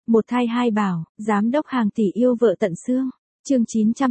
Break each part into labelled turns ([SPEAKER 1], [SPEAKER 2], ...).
[SPEAKER 1] Một thai hai bảo, giám đốc hàng tỷ yêu vợ tận xương. Chương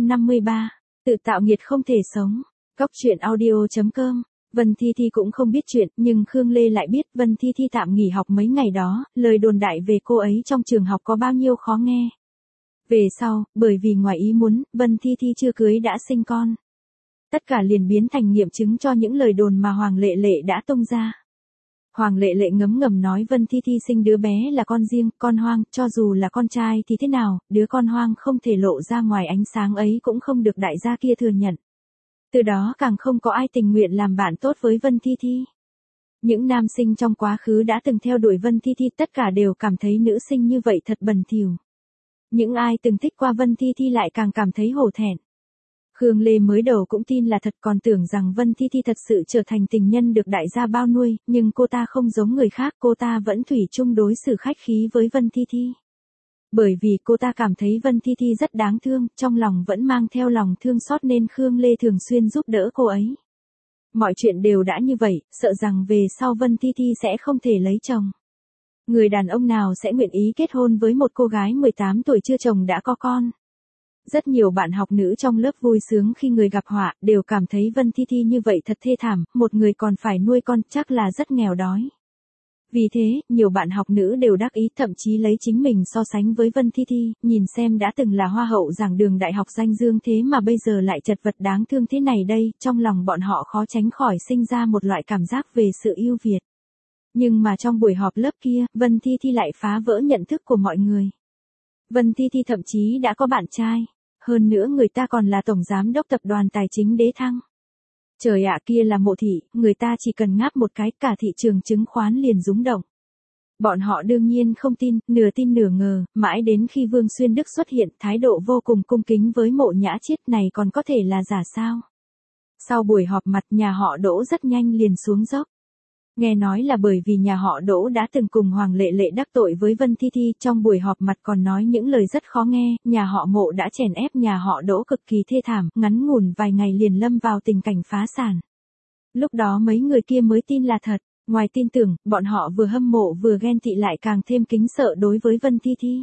[SPEAKER 1] 953. Tự tạo nghiệt không thể sống. Góc truyện audio.com. Vân Thi Thi cũng không biết chuyện, nhưng Khương Lê lại biết Vân Thi Thi tạm nghỉ học mấy ngày đó, lời đồn đại về cô ấy trong trường học có bao nhiêu khó nghe. Về sau, bởi vì ngoài ý muốn, Vân Thi Thi chưa cưới đã sinh con. Tất cả liền biến thành nghiệm chứng cho những lời đồn mà Hoàng Lệ Lệ đã tung ra. Hoàng Lệ Lệ ngấm ngầm nói Vân Thi Thi sinh đứa bé là con riêng, con hoang, cho dù là con trai thì thế nào, đứa con hoang không thể lộ ra ngoài ánh sáng ấy cũng không được đại gia kia thừa nhận. Từ đó càng không có ai tình nguyện làm bạn tốt với Vân Thi Thi. Những nam sinh trong quá khứ đã từng theo đuổi Vân Thi Thi tất cả đều cảm thấy nữ sinh như vậy thật bẩn thỉu. Những ai từng thích qua Vân Thi Thi lại càng cảm thấy hổ thẹn. Khương Lê mới đầu cũng tin là thật, còn tưởng rằng Vân Thi Thi thật sự trở thành tình nhân được đại gia bao nuôi, nhưng cô ta không giống người khác, cô ta vẫn thủy chung đối xử khách khí với Vân Thi Thi. Bởi vì cô ta cảm thấy Vân Thi Thi rất đáng thương, trong lòng vẫn mang theo lòng thương xót nên Khương Lê thường xuyên giúp đỡ cô ấy. Mọi chuyện đều đã như vậy, sợ rằng về sau Vân Thi Thi sẽ không thể lấy chồng. Người đàn ông nào sẽ nguyện ý kết hôn với một cô gái 18 tuổi chưa chồng đã có con. Rất nhiều bạn học nữ trong lớp vui sướng khi người gặp họa, đều cảm thấy Vân Thi Thi như vậy thật thê thảm, một người còn phải nuôi con chắc là rất nghèo đói. Vì thế, nhiều bạn học nữ đều đắc ý, thậm chí lấy chính mình so sánh với Vân Thi Thi, nhìn xem đã từng là hoa hậu giảng đường đại học danh dương thế mà bây giờ lại chật vật đáng thương thế này đây, trong lòng bọn họ khó tránh khỏi sinh ra một loại cảm giác về sự ưu việt. Nhưng mà trong buổi họp lớp kia, Vân Thi Thi lại phá vỡ nhận thức của mọi người. Vân Thi Thi thậm chí đã có bạn trai, hơn nữa người ta còn là tổng giám đốc tập đoàn tài chính Đế Thăng. Trời ạ, kia là Mộ thị, người ta chỉ cần ngáp một cái cả thị trường chứng khoán liền rúng động. Bọn họ đương nhiên không tin nửa ngờ, mãi đến khi Vương Xuyên Đức xuất hiện, thái độ vô cùng cung kính với Mộ Nhã Chiết này còn có thể là giả sao. Sau buổi họp mặt nhà họ Đỗ rất nhanh liền xuống dốc. Nghe nói là bởi vì nhà họ Đỗ đã từng cùng Hoàng Lệ Lệ đắc tội với Vân Thi Thi, trong buổi họp mặt còn nói những lời rất khó nghe, nhà họ Mộ đã chèn ép nhà họ Đỗ cực kỳ thê thảm, ngắn ngủn vài ngày liền lâm vào tình cảnh phá sản. Lúc đó mấy người kia mới tin là thật, ngoài tin tưởng, bọn họ vừa hâm mộ vừa ghen tị lại càng thêm kính sợ đối với Vân Thi Thi.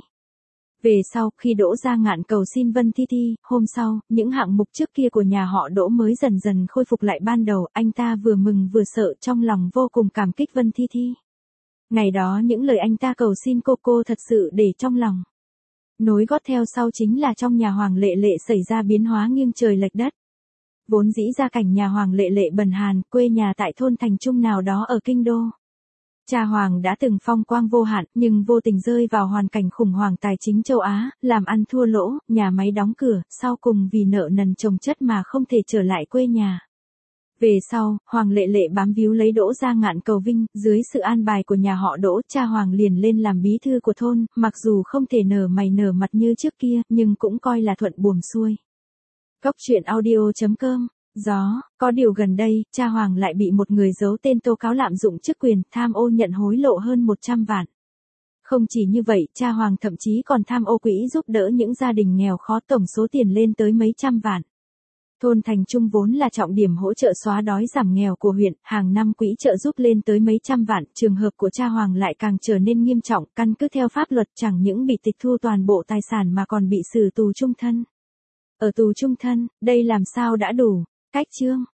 [SPEAKER 1] Về sau, khi Đỗ Gia Ngạn cầu xin Vân Thi Thi, hôm sau, những hạng mục trước kia của nhà họ Đỗ mới dần dần khôi phục lại ban đầu, anh ta vừa mừng vừa sợ, trong lòng vô cùng cảm kích Vân Thi Thi. Ngày đó những lời anh ta cầu xin cô thật sự để trong lòng. Nối gót theo sau chính là trong nhà Hoàng Lệ Lệ xảy ra biến hóa nghiêng trời lệch đất. Vốn dĩ gia cảnh nhà Hoàng Lệ Lệ bần hàn, quê nhà tại thôn thành trung nào đó ở kinh đô. Cha Hoàng đã từng phong quang vô hạn, nhưng vô tình rơi vào hoàn cảnh khủng hoảng tài chính châu Á, làm ăn thua lỗ, nhà máy đóng cửa, sau cùng vì nợ nần chồng chất mà không thể trở lại quê nhà. Về sau, Hoàng Lệ Lệ bám víu lấy Đỗ Gia Ngạn cầu vinh, dưới sự an bài của nhà họ Đỗ, cha Hoàng liền lên làm bí thư của thôn, mặc dù không thể nở mày nở mặt như trước kia, nhưng cũng coi là thuận buồm xuôi. Góc truyện audio.com. Có điều gần đây, cha Hoàng lại bị một người giấu tên tố cáo lạm dụng chức quyền, tham ô nhận hối lộ hơn 100 vạn. Không chỉ như vậy, cha Hoàng thậm chí còn tham ô quỹ giúp đỡ những gia đình nghèo khó, tổng số tiền lên tới mấy trăm vạn. Thôn thành trung vốn là trọng điểm hỗ trợ xóa đói giảm nghèo của huyện, hàng năm quỹ trợ giúp lên tới mấy trăm vạn, trường hợp của cha Hoàng lại càng trở nên nghiêm trọng, căn cứ theo pháp luật chẳng những bị tịch thu toàn bộ tài sản mà còn bị xử tù chung thân. Ở tù chung thân, đây làm sao đã đủ? Cách chương